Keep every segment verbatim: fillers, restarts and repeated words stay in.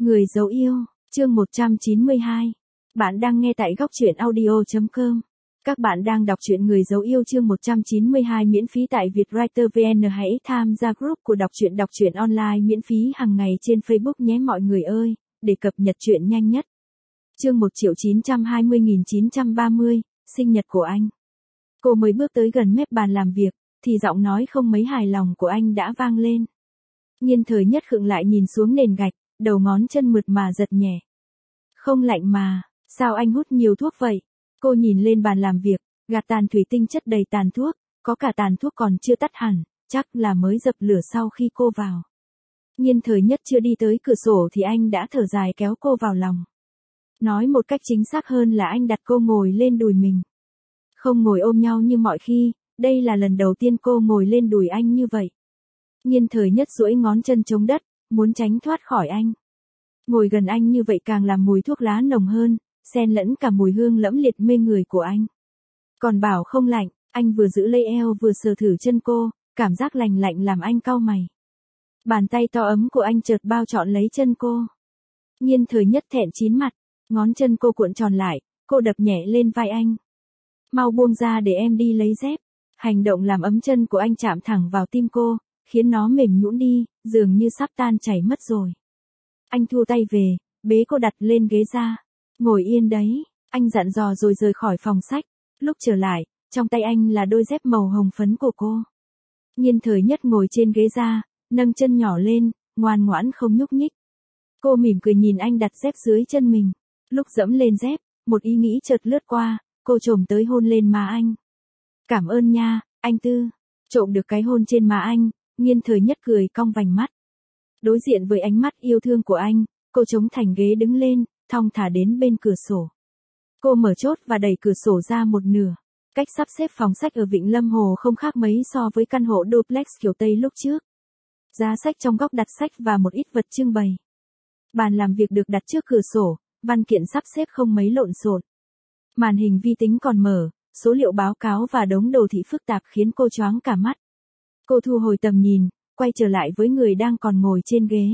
Người dấu yêu, chương một trăm chín mươi hai. Bạn đang nghe tại góc truyện audio chấm com. Các bạn đang đọc truyện Người dấu yêu chương một trăm chín mươi hai miễn phí tại Vietwriter vê en. Hãy tham gia group của đọc truyện đọc truyện online miễn phí hàng ngày trên Facebook nhé mọi người ơi, để cập nhật truyện nhanh nhất. Chương một triệu chín trăm hai mươi nghìn chín trăm ba mươi, sinh nhật của anh. Cô mới bước tới gần mép bàn làm việc, thì giọng nói không mấy hài lòng của anh đã vang lên. Nhiên Thời Nhất khựng lại nhìn xuống nền gạch, đầu ngón chân mượt mà giật nhẹ. Không lạnh mà, sao anh hút nhiều thuốc vậy? Cô nhìn lên bàn làm việc, gạt tàn thủy tinh chất đầy tàn thuốc, có cả tàn thuốc còn chưa tắt hẳn, chắc là mới dập lửa sau khi cô vào. Nhiên Thời Nhất chưa đi tới cửa sổ thì anh đã thở dài kéo cô vào lòng. Nói một cách chính xác hơn là anh đặt cô ngồi lên đùi mình. Không ngồi ôm nhau như mọi khi, đây là lần đầu tiên cô ngồi lên đùi anh như vậy. Nhiên Thời Nhất duỗi ngón chân chống đất, muốn tránh thoát khỏi anh. Ngồi gần anh như vậy càng làm mùi thuốc lá nồng hơn, xen lẫn cả mùi hương lẫm liệt mê người của anh. Còn bảo không lạnh, anh vừa giữ lấy eo vừa sờ thử chân cô, cảm giác lành lạnh làm anh cau mày. Bàn tay to ấm của anh chợt bao trọn lấy chân cô. Nhiên Thời Nhất thẹn chín mặt, ngón chân cô cuộn tròn lại, cô đập nhẹ lên vai anh. Mau buông ra để em đi lấy dép. Hành động làm ấm chân của anh chạm thẳng vào tim cô, khiến nó mềm nhũn đi, dường như sắp tan chảy mất rồi. Anh thu tay về, bế cô đặt lên ghế ra. Ngồi yên đấy, anh dặn dò rồi rời khỏi phòng sách. Lúc trở lại, trong tay anh là đôi dép màu hồng phấn của cô. Nhiên Thời Nhất ngồi trên ghế ra, nâng chân nhỏ lên, ngoan ngoãn không nhúc nhích. Cô mỉm cười nhìn anh đặt dép dưới chân mình. Lúc dẫm lên dép, một ý nghĩ chợt lướt qua, cô chồm tới hôn lên má anh. Cảm ơn nha, anh Tư. Trộm được cái hôn trên má anh, Nhiên Thời Nhất cười cong vành mắt. Đối diện với ánh mắt yêu thương của anh, cô chống thành ghế đứng lên, thong thả đến bên cửa sổ. Cô mở chốt và đẩy cửa sổ ra một nửa. Cách sắp xếp phòng sách ở Vịnh Lâm Hồ không khác mấy so với căn hộ duplex kiểu Tây lúc trước. Giá sách trong góc đặt sách và một ít vật trưng bày. Bàn làm việc được đặt trước cửa sổ, văn kiện sắp xếp không mấy lộn xộn. Màn hình vi tính còn mở, số liệu báo cáo và đống đồ thị phức tạp khiến cô choáng cả mắt. Cô thu hồi tầm nhìn, quay trở lại với người đang còn ngồi trên ghế.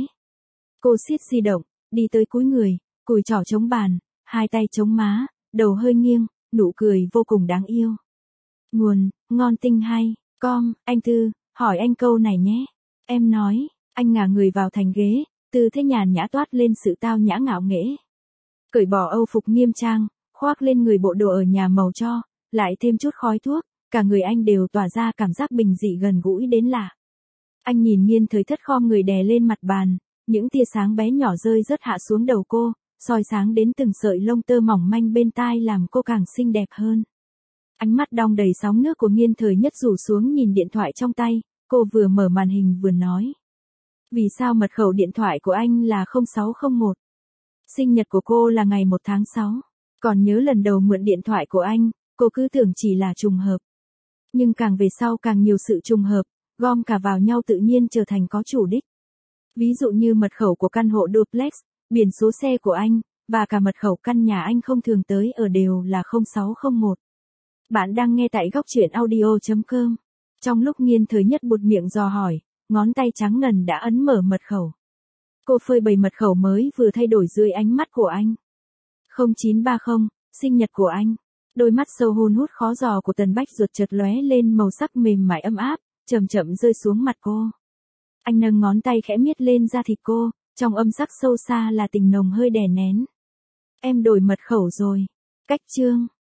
Cô siết di động, đi tới cúi người, cùi trỏ chống bàn, hai tay chống má, đầu hơi nghiêng, nụ cười vô cùng đáng yêu. Nguồn, ngon tinh hay, com, anh Tư, hỏi anh câu này nhé. Em nói, anh ngả người vào thành ghế, tư thế nhàn nhã toát lên sự tao nhã ngạo nghễ. Cởi bỏ âu phục nghiêm trang, khoác lên người bộ đồ ở nhà màu cho, lại thêm chút khói thuốc, cả người anh đều tỏa ra cảm giác bình dị gần gũi đến lạ. Anh nhìn Nhiên Thời Thất khom người đè lên mặt bàn, những tia sáng bé nhỏ rơi rớt hạ xuống đầu cô, soi sáng đến từng sợi lông tơ mỏng manh bên tai làm cô càng xinh đẹp hơn. Ánh mắt đong đầy sóng nước của Nhiên Thời Nhất rủ xuống nhìn điện thoại trong tay, cô vừa mở màn hình vừa nói. Vì sao mật khẩu điện thoại của anh là không sáu không một? Sinh nhật của cô là ngày một tháng sáu. Còn nhớ lần đầu mượn điện thoại của anh, cô cứ tưởng chỉ là trùng hợp. Nhưng càng về sau càng nhiều sự trùng hợp, gom cả vào nhau tự nhiên trở thành có chủ đích. Ví dụ như mật khẩu của căn hộ duplex, biển số xe của anh, và cả mật khẩu căn nhà anh không thường tới ở đều là không sáu không một. Bạn đang nghe tại góc truyện audio chấm com. Trong lúc Nhiên Thời Nhất buột miệng dò hỏi, ngón tay trắng ngần đã ấn mở mật khẩu. Cô phơi bày mật khẩu mới vừa thay đổi dưới ánh mắt của anh. không chín ba không, sinh nhật của anh. Đôi mắt sâu hun hút khó dò của Tần Bách ruột chợt lóe lên màu sắc mềm mại ấm áp, chậm chậm rơi xuống mặt cô. Anh nâng ngón tay khẽ miết lên da thịt cô, trong âm sắc sâu xa là tình nồng hơi đè nén. Em đổi mật khẩu rồi. Cách chương.